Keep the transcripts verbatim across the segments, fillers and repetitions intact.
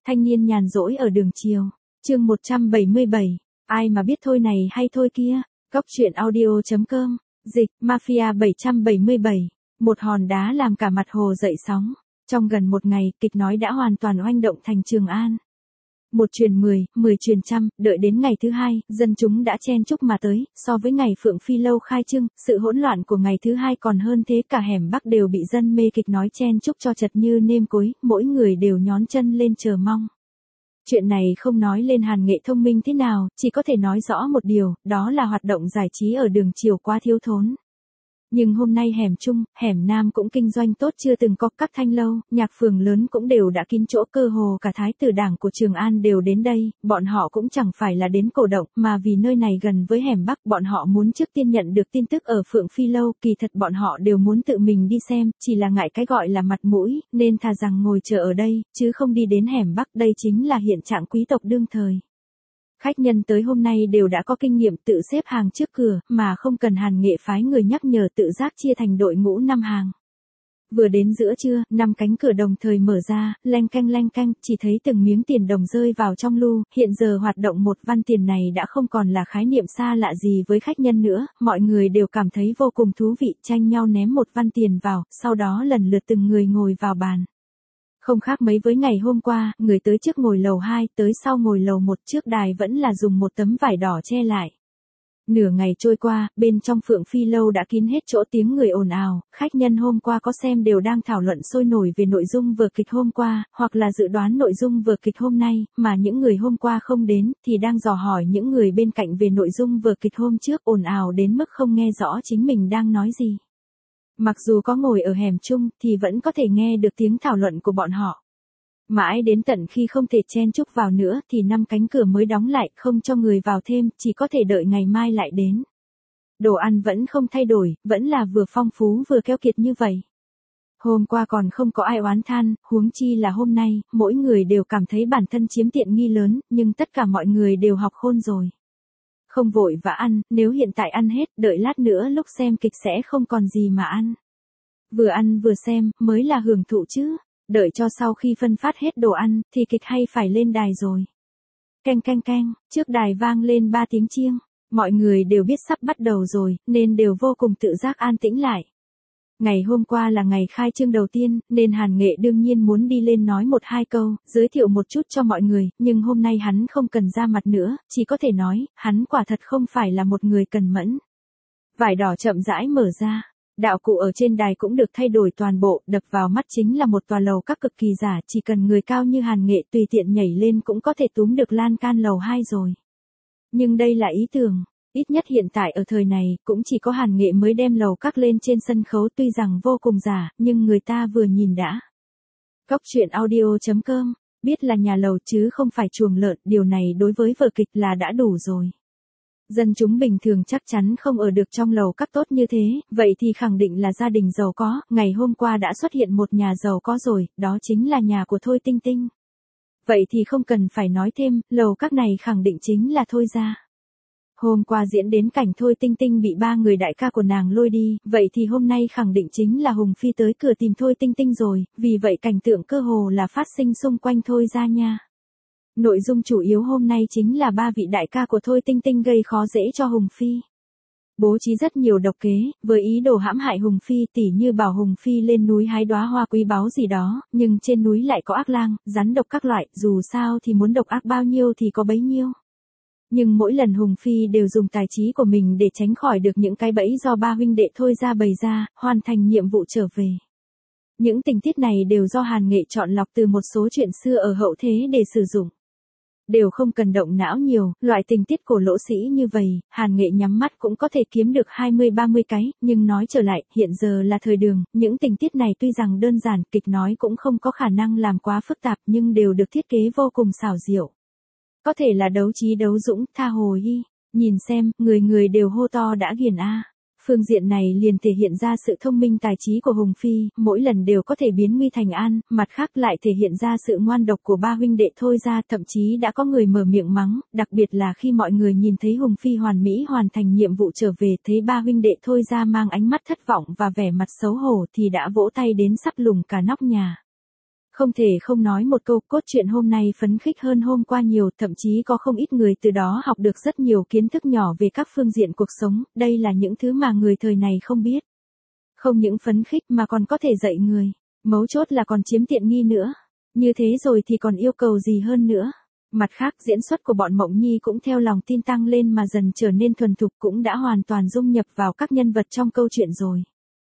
Thanh niên nhàn rỗi ở đường chiều. Chương một trăm bảy mươi bảy. Ai mà biết thôi này hay thôi kia. Góc truyện audio chấm com. Dịch, Mafia bảy trăm bảy mươi bảy. Một hòn đá làm cả mặt hồ dậy sóng. Trong gần một ngày, kịch nói đã hoàn toàn oanh động thành Trường An. Một truyền mười, mười truyền trăm, đợi đến ngày thứ hai, dân chúng đã chen chúc mà tới, so với ngày Phượng Phi Lâu khai trương, sự hỗn loạn của ngày thứ hai còn hơn thế, cả hẻm Bắc đều bị dân mê kịch nói chen chúc cho chật như nêm cối, mỗi người đều nhón chân lên chờ mong. Chuyện này không nói lên Hàn Nghệ thông minh thế nào, chỉ có thể nói rõ một điều, đó là hoạt động giải trí ở đường chiều quá thiếu thốn. Nhưng hôm nay hẻm Trung, hẻm Nam cũng kinh doanh tốt, chưa từng có các thanh lâu, nhạc phường lớn cũng đều đã kín chỗ, cơ hồ cả thái tử đảng của Trường An đều đến đây, bọn họ cũng chẳng phải là đến cổ động, mà vì nơi này gần với hẻm Bắc, bọn họ muốn trước tiên nhận được tin tức ở Phượng Phi Lâu, kỳ thật bọn họ đều muốn tự mình đi xem, chỉ là ngại cái gọi là mặt mũi, nên thà rằng ngồi chờ ở đây, chứ không đi đến hẻm Bắc, đây chính là hiện trạng quý tộc đương thời. Khách nhân tới hôm nay đều đã có kinh nghiệm tự xếp hàng trước cửa, mà không cần Hàn Nghệ phái người nhắc nhở, tự giác chia thành đội ngũ năm hàng. Vừa đến giữa trưa, năm cánh cửa đồng thời mở ra, leng canh leng canh, chỉ thấy từng miếng tiền đồng rơi vào trong lu, hiện giờ hoạt động một văn tiền này đã không còn là khái niệm xa lạ gì với khách nhân nữa, mọi người đều cảm thấy vô cùng thú vị, tranh nhau ném một văn tiền vào, sau đó lần lượt từng người ngồi vào bàn. Không khác mấy với ngày hôm qua, người tới trước ngồi lầu hai, tới sau ngồi lầu một, trước đài vẫn là dùng một tấm vải đỏ che lại. Nửa ngày trôi qua, bên trong Phượng Phi Lâu đã kín hết chỗ, tiếng người ồn ào, khách nhân hôm qua có xem đều đang thảo luận sôi nổi về nội dung vở kịch hôm qua, hoặc là dự đoán nội dung vở kịch hôm nay, mà những người hôm qua không đến, thì đang dò hỏi những người bên cạnh về nội dung vở kịch hôm trước, ồn ào đến mức không nghe rõ chính mình đang nói gì. Mặc dù có ngồi ở hẻm Trung, thì vẫn có thể nghe được tiếng thảo luận của bọn họ. Mãi đến tận khi không thể chen chúc vào nữa, thì năm cánh cửa mới đóng lại, không cho người vào thêm, chỉ có thể đợi ngày mai lại đến. Đồ ăn vẫn không thay đổi, vẫn là vừa phong phú vừa keo kiệt như vậy. Hôm qua còn không có ai oán than, huống chi là hôm nay, mỗi người đều cảm thấy bản thân chiếm tiện nghi lớn, nhưng tất cả mọi người đều học khôn rồi. Không vội và ăn, nếu hiện tại ăn hết, đợi lát nữa lúc xem kịch sẽ không còn gì mà ăn. Vừa ăn vừa xem, mới là hưởng thụ chứ. Đợi cho sau khi phân phát hết đồ ăn, thì kịch hay phải lên đài rồi. Canh canh canh, trước đài vang lên ba tiếng chiêng. Mọi người đều biết sắp bắt đầu rồi, nên đều vô cùng tự giác an tĩnh lại. Ngày hôm qua là ngày khai trương đầu tiên, nên Hàn Nghệ đương nhiên muốn đi lên nói một hai câu, giới thiệu một chút cho mọi người, nhưng hôm nay hắn không cần ra mặt nữa, chỉ có thể nói, hắn quả thật không phải là một người cần mẫn. Vải đỏ chậm rãi mở ra, đạo cụ ở trên đài cũng được thay đổi toàn bộ, đập vào mắt chính là một tòa lầu các cực kỳ giả, chỉ cần người cao như Hàn Nghệ tùy tiện nhảy lên cũng có thể túm được lan can lầu hai rồi. Nhưng đây là ý tưởng. Ít nhất hiện tại ở thời này, cũng chỉ có Hàn Nghệ mới đem lầu các lên trên sân khấu, tuy rằng vô cùng giả, nhưng người ta vừa nhìn đã. Góc truyện audio chấm com, biết là nhà lầu chứ không phải chuồng lợn, điều này đối với vở kịch là đã đủ rồi. Dân chúng bình thường chắc chắn không ở được trong lầu các tốt như thế, vậy thì khẳng định là gia đình giàu có, ngày hôm qua đã xuất hiện một nhà giàu có rồi, đó chính là nhà của Thôi Tinh Tinh. Vậy thì không cần phải nói thêm, lầu các này khẳng định chính là Thôi gia. Hôm qua diễn đến cảnh Thôi Tinh Tinh bị ba người đại ca của nàng lôi đi, vậy thì hôm nay khẳng định chính là Hùng Phi tới cửa tìm Thôi Tinh Tinh rồi, vì vậy cảnh tượng cơ hồ là phát sinh xung quanh Thôi gia nha. Nội dung chủ yếu hôm nay chính là ba vị đại ca của Thôi Tinh Tinh gây khó dễ cho Hùng Phi. Bố trí rất nhiều độc kế, với ý đồ hãm hại Hùng Phi, tỉ như bảo Hùng Phi lên núi hái đóa hoa quý báu gì đó, nhưng trên núi lại có ác lang, rắn độc các loại, dù sao thì muốn độc ác bao nhiêu thì có bấy nhiêu. Nhưng mỗi lần Hùng Phi đều dùng tài trí của mình để tránh khỏi được những cái bẫy do ba huynh đệ Thôi ra bày ra, hoàn thành nhiệm vụ trở về. Những tình tiết này đều do Hàn Nghệ chọn lọc từ một số chuyện xưa ở hậu thế để sử dụng. Đều không cần động não nhiều, loại tình tiết cổ lỗ sĩ như vậy, Hàn Nghệ nhắm mắt cũng có thể kiếm được hai mươi ba mươi cái, nhưng nói trở lại, hiện giờ là thời Đường, những tình tiết này tuy rằng đơn giản, kịch nói cũng không có khả năng làm quá phức tạp, nhưng đều được thiết kế vô cùng xảo diệu. Có thể là đấu trí đấu dũng, tha hồ hi, nhìn xem, người người đều hô to đã ghiền a. Phương diện này liền thể hiện ra sự thông minh tài trí của Hùng Phi, mỗi lần đều có thể biến nguy thành an, mặt khác lại thể hiện ra sự ngoan độc của ba huynh đệ Thôi ra, thậm chí đã có người mở miệng mắng, đặc biệt là khi mọi người nhìn thấy Hùng Phi hoàn mỹ hoàn thành nhiệm vụ trở về, thấy ba huynh đệ Thôi ra mang ánh mắt thất vọng và vẻ mặt xấu hổ thì đã vỗ tay đến sắp lủng cả nóc nhà. Không thể không nói một câu, cốt truyện hôm nay phấn khích hơn hôm qua nhiều, thậm chí có không ít người từ đó học được rất nhiều kiến thức nhỏ về các phương diện cuộc sống, đây là những thứ mà người thời này không biết. Không những phấn khích mà còn có thể dạy người, mấu chốt là còn chiếm tiện nghi nữa. Như thế rồi thì còn yêu cầu gì hơn nữa. Mặt khác, diễn xuất của bọn Mộng Nhi cũng theo lòng tin tăng lên mà dần trở nên thuần thục, cũng đã hoàn toàn dung nhập vào các nhân vật trong câu chuyện rồi.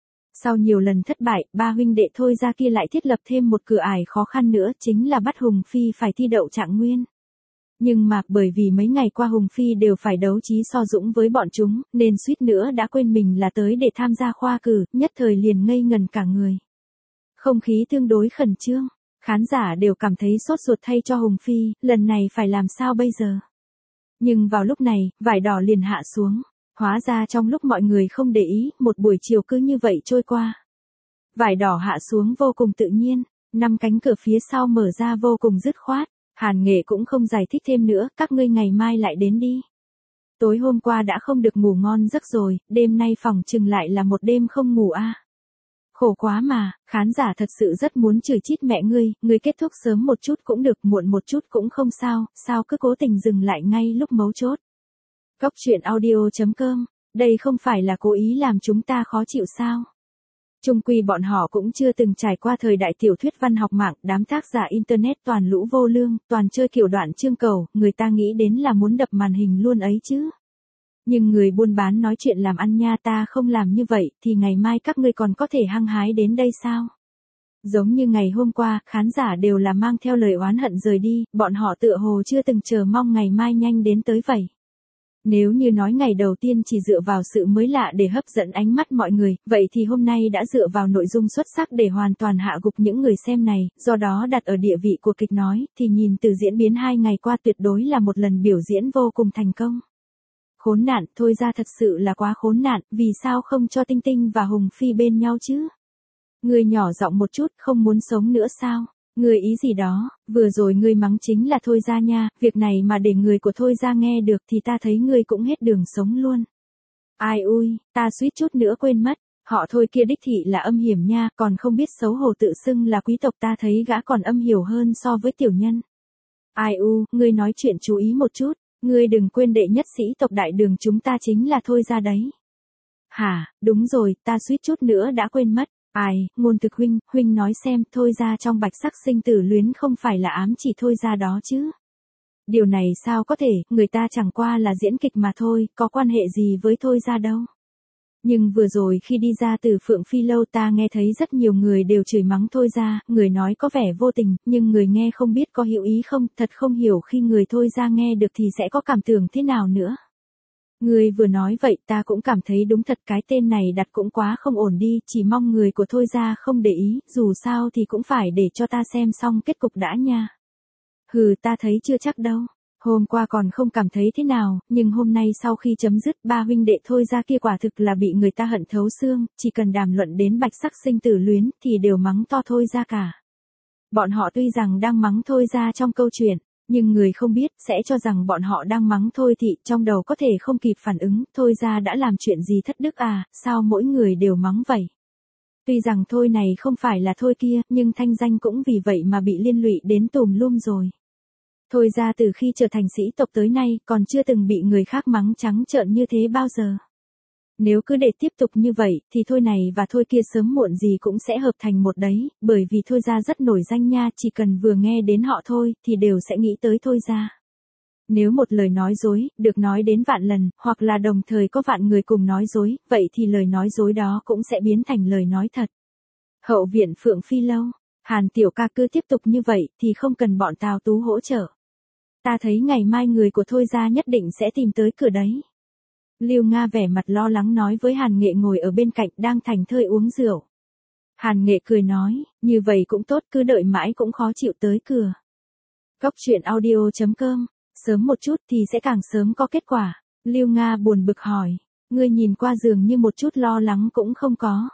Sau nhiều lần thất bại, ba huynh đệ Thôi Gia kia lại thiết lập thêm một cửa ải khó khăn nữa, chính là bắt Hùng Phi phải thi đậu trạng nguyên. Nhưng mà, bởi vì mấy ngày qua Hùng Phi đều phải đấu trí so dũng với bọn chúng, nên suýt nữa đã quên mình là tới để tham gia khoa cử, nhất thời liền ngây ngần cả người. Không khí tương đối khẩn trương, khán giả đều cảm thấy sốt ruột thay cho Hùng Phi, lần này phải làm sao bây giờ. Nhưng vào lúc này, vải đỏ liền hạ xuống. Hóa ra trong lúc mọi người không để ý, một buổi chiều cứ như vậy trôi qua. Vải đỏ hạ xuống vô cùng tự nhiên, năm cánh cửa phía sau mở ra vô cùng dứt khoát. Hàn Nghệ cũng không giải thích thêm nữa, các ngươi ngày mai lại đến đi. Tối hôm qua đã không được ngủ ngon giấc rồi, đêm nay phòng chừng lại là một đêm không ngủ a. À. Khổ quá mà, khán giả thật sự rất muốn chửi chít mẹ ngươi, ngươi kết thúc sớm một chút cũng được, muộn một chút cũng không sao, sao cứ cố tình dừng lại ngay lúc mấu chốt. Cốc truyện audio chấm com, đây không phải là cố ý làm chúng ta khó chịu sao? Chung quy bọn họ cũng chưa từng trải qua thời đại tiểu thuyết văn học mạng, đám tác giả internet toàn lũ vô lương, toàn chơi kiểu đoạn chương cầu, người ta nghĩ đến là muốn đập màn hình luôn ấy chứ. Nhưng người buôn bán nói chuyện làm ăn nha, ta không làm như vậy, thì ngày mai các ngươi còn có thể hăng hái đến đây sao? Giống như ngày hôm qua, khán giả đều là mang theo lời oán hận rời đi, bọn họ tựa hồ chưa từng chờ mong ngày mai nhanh đến tới vậy. Nếu như nói ngày đầu tiên chỉ dựa vào sự mới lạ để hấp dẫn ánh mắt mọi người, vậy thì hôm nay đã dựa vào nội dung xuất sắc để hoàn toàn hạ gục những người xem này, do đó đặt ở địa vị của kịch nói, thì nhìn từ diễn biến hai ngày qua tuyệt đối là một lần biểu diễn vô cùng thành công. Khốn nạn, Thôi Gia thật sự là quá khốn nạn, vì sao không cho Tinh Tinh và Hùng Phi bên nhau chứ? Người nhỏ giọng một chút, không muốn sống nữa sao? Người ý gì đó, vừa rồi ngươi mắng chính là Thôi Gia nha, việc này mà để người của Thôi Gia nghe được thì ta thấy ngươi cũng hết đường sống luôn. Ai ui, ta suýt chút nữa quên mất, họ Thôi kia đích thị là âm hiểm nha, còn không biết xấu hổ tự xưng là quý tộc, ta thấy gã còn âm hiểu hơn so với tiểu nhân. Ai u, ngươi nói chuyện chú ý một chút, ngươi đừng quên đệ nhất sĩ tộc Đại Đường chúng ta chính là Thôi Gia đấy. Hả, đúng rồi, ta suýt chút nữa đã quên mất. Ai, ngôn thực huynh, huynh nói xem, Thôi Gia trong bạch sắc sinh tử luyến không phải là ám chỉ Thôi Gia đó chứ. Điều này sao có thể, người ta chẳng qua là diễn kịch mà thôi, có quan hệ gì với Thôi Gia đâu. Nhưng vừa rồi khi đi ra từ Phượng Phi Lâu ta nghe thấy rất nhiều người đều chửi mắng Thôi Gia, người nói có vẻ vô tình, nhưng người nghe không biết có hiểu ý không, thật không hiểu khi người Thôi Gia nghe được thì sẽ có cảm tưởng thế nào nữa. Người vừa nói vậy ta cũng cảm thấy đúng thật, cái tên này đặt cũng quá không ổn đi, chỉ mong người của Thôi Gia không để ý, dù sao thì cũng phải để cho ta xem xong kết cục đã nha. Hừ, ta thấy chưa chắc đâu. Hôm qua còn không cảm thấy thế nào, nhưng hôm nay sau khi chấm dứt, ba huynh đệ Thôi Gia kia quả thực là bị người ta hận thấu xương, chỉ cần đàm luận đến bạch sắc sinh tử luyến thì đều mắng to Thôi Gia cả. Bọn họ tuy rằng đang mắng Thôi Gia trong câu chuyện, nhưng người không biết sẽ cho rằng bọn họ đang mắng Thôi Thị, trong đầu có thể không kịp phản ứng, Thôi Gia đã làm chuyện gì thất đức à, sao mỗi người đều mắng vậy. Tuy rằng Thôi này không phải là Thôi kia, nhưng thanh danh cũng vì vậy mà bị liên lụy đến tùm lum rồi. Thôi Gia từ khi trở thành sĩ tộc tới nay, còn chưa từng bị người khác mắng trắng trợn như thế bao giờ. Nếu cứ để tiếp tục như vậy, thì Thôi này và Thôi kia sớm muộn gì cũng sẽ hợp thành một đấy, bởi vì Thôi Gia rất nổi danh nha, chỉ cần vừa nghe đến họ Thôi, thì đều sẽ nghĩ tới Thôi Gia. Nếu một lời nói dối, được nói đến vạn lần, hoặc là đồng thời có vạn người cùng nói dối, vậy thì lời nói dối đó cũng sẽ biến thành lời nói thật. Hậu viện Phượng Phi Lâu, Hàn tiểu ca cứ tiếp tục như vậy, thì không cần bọn Tào Tú hỗ trợ. Ta thấy ngày mai người của Thôi Gia nhất định sẽ tìm tới cửa đấy. Lưu Nga vẻ mặt lo lắng nói với Hàn Nghệ ngồi ở bên cạnh đang thành thơi uống rượu. Hàn Nghệ cười nói, như vậy cũng tốt, cứ đợi mãi cũng khó chịu tới cửa. Cốc truyện audio chấm com, sớm một chút thì sẽ càng sớm có kết quả. Lưu Nga buồn bực hỏi, ngươi nhìn qua dường như một chút lo lắng cũng không có.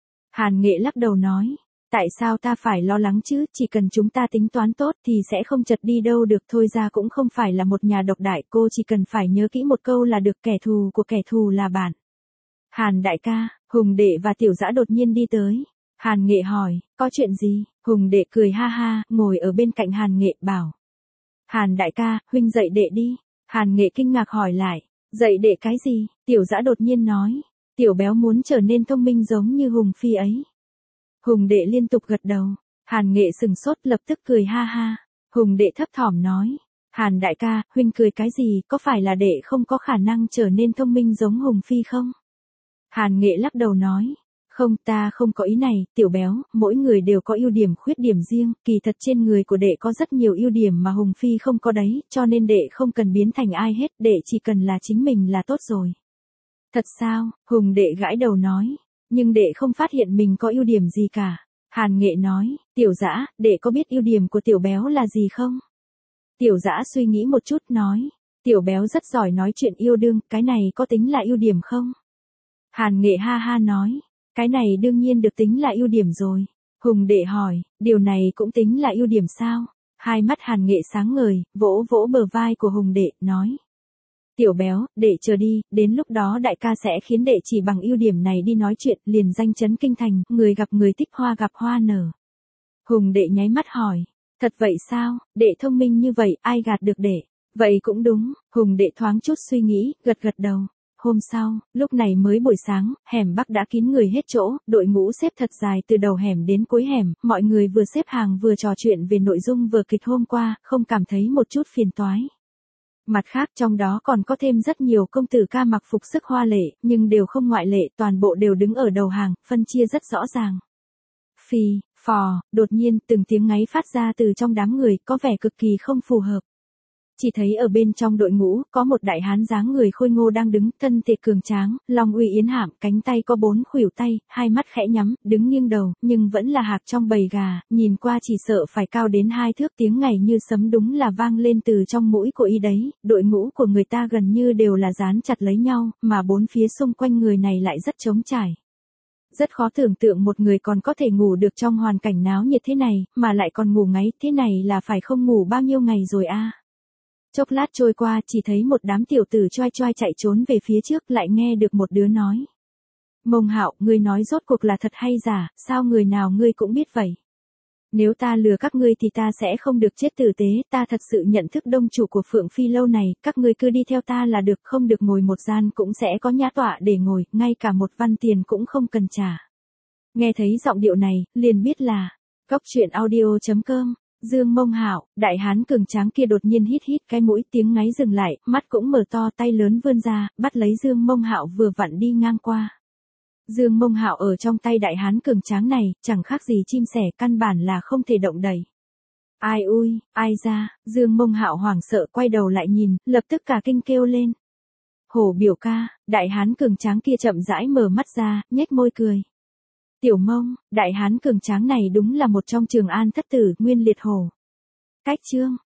Hàn Nghệ lắc đầu nói, tại sao ta phải lo lắng chứ, chỉ cần chúng ta tính toán tốt thì sẽ không chật đi đâu được. Thôi Gia cũng không phải là một nhà độc đại, cô chỉ cần phải nhớ kỹ một câu là được, kẻ thù của kẻ thù là bạn. Hàn đại ca, Hùng đệ và Tiểu Dã đột nhiên đi tới. Hàn Nghệ hỏi, có chuyện gì? Hùng đệ cười ha ha, ngồi ở bên cạnh Hàn Nghệ bảo. Hàn đại ca, huynh dạy đệ đi. Hàn Nghệ kinh ngạc hỏi lại, dạy đệ cái gì? Tiểu Dã đột nhiên nói, tiểu béo muốn trở nên thông minh giống như Hùng phi ấy. Hùng đệ liên tục gật đầu, Hàn Nghệ sừng sốt lập tức cười ha ha. Hùng đệ thấp thỏm nói, Hàn đại ca, huynh cười cái gì, có phải là đệ không có khả năng trở nên thông minh giống Hùng phi không? Hàn Nghệ lắc đầu nói, không, ta không có ý này, tiểu béo, mỗi người đều có ưu điểm khuyết điểm riêng, kỳ thật trên người của đệ có rất nhiều ưu điểm mà Hùng phi không có đấy, cho nên đệ không cần biến thành ai hết, đệ chỉ cần là chính mình là tốt rồi. Thật sao? Hùng đệ gãi đầu nói, nhưng đệ không phát hiện mình có ưu điểm gì cả. Hàn Nghệ nói, Tiểu Dã, đệ có biết ưu điểm của tiểu béo là gì không? Tiểu Dã suy nghĩ một chút nói, tiểu béo rất giỏi nói chuyện yêu đương, cái này có tính là ưu điểm không? Hàn Nghệ ha ha nói, cái này đương nhiên được tính là ưu điểm rồi. Hùng đệ hỏi, điều này cũng tính là ưu điểm sao? Hai mắt Hàn Nghệ sáng ngời, vỗ vỗ bờ vai của Hùng đệ, nói. Tiểu béo, đệ chờ đi, đến lúc đó đại ca sẽ khiến đệ chỉ bằng ưu điểm này đi nói chuyện, liền danh chấn kinh thành, người gặp người thích hoa gặp hoa nở. Hùng đệ nháy mắt hỏi, thật vậy sao, đệ thông minh như vậy, ai gạt được đệ? Vậy cũng đúng, Hùng đệ thoáng chút suy nghĩ, gật gật đầu. Hôm sau, lúc này mới buổi sáng, hẻm Bắc đã kín người hết chỗ, đội ngũ xếp thật dài từ đầu hẻm đến cuối hẻm, mọi người vừa xếp hàng vừa trò chuyện về nội dung vở kịch hôm qua, không cảm thấy một chút phiền toái. Mặt khác trong đó còn có thêm rất nhiều công tử ca mặc phục sức hoa lệ, nhưng đều không ngoại lệ, toàn bộ đều đứng ở đầu hàng, phân chia rất rõ ràng. Phì, phò, đột nhiên từng tiếng ngáy phát ra từ trong đám người, có vẻ cực kỳ không phù hợp. Chỉ thấy ở bên trong đội ngũ, có một đại hán dáng người khôi ngô đang đứng, thân thể cường tráng, long uy yến hạm, cánh tay có bốn khuỷu tay, hai mắt khẽ nhắm, đứng nghiêng đầu, nhưng vẫn là hạc trong bầy gà, nhìn qua chỉ sợ phải cao đến hai thước, tiếng ngày như sấm đúng là vang lên từ trong mũi của y đấy, đội ngũ của người ta gần như đều là dán chặt lấy nhau, mà bốn phía xung quanh người này lại rất trống trải. Rất khó tưởng tượng một người còn có thể ngủ được trong hoàn cảnh náo nhiệt thế này, mà lại còn ngủ ngáy, thế này là phải không ngủ bao nhiêu ngày rồi a. Chốc lát trôi qua, chỉ thấy một đám tiểu tử choai choai chạy trốn về phía trước, lại nghe được một đứa nói. Mông Hạo, ngươi nói rốt cuộc là thật hay giả, sao người nào ngươi cũng biết vậy? Nếu ta lừa các ngươi thì ta sẽ không được chết tử tế, ta thật sự nhận thức đông chủ của Phượng Phi lâu này, các ngươi cứ đi theo ta là được, không được ngồi một gian cũng sẽ có nhã tọa để ngồi, ngay cả một văn tiền cũng không cần trả. Nghe thấy giọng điệu này, liền biết là Cóc Truyện Audio chấm com. Dương Mông Hạo, đại hán cường tráng kia đột nhiên hít hít cái mũi, tiếng ngáy dừng lại, mắt cũng mở to, tay lớn vươn ra, bắt lấy Dương Mông Hạo vừa vặn đi ngang qua. Dương Mông Hạo ở trong tay đại hán cường tráng này, chẳng khác gì chim sẻ, căn bản là không thể động đậy. Ai ui, ai ra, Dương Mông Hạo hoảng sợ quay đầu lại nhìn, lập tức cả kinh kêu lên. Hổ biểu ca, đại hán cường tráng kia chậm rãi mở mắt ra, nhếch môi cười. Tiểu Mông, đại hán cường tráng này đúng là một trong Trường An thất tử, Nguyên Liệt Hổ. Cách chương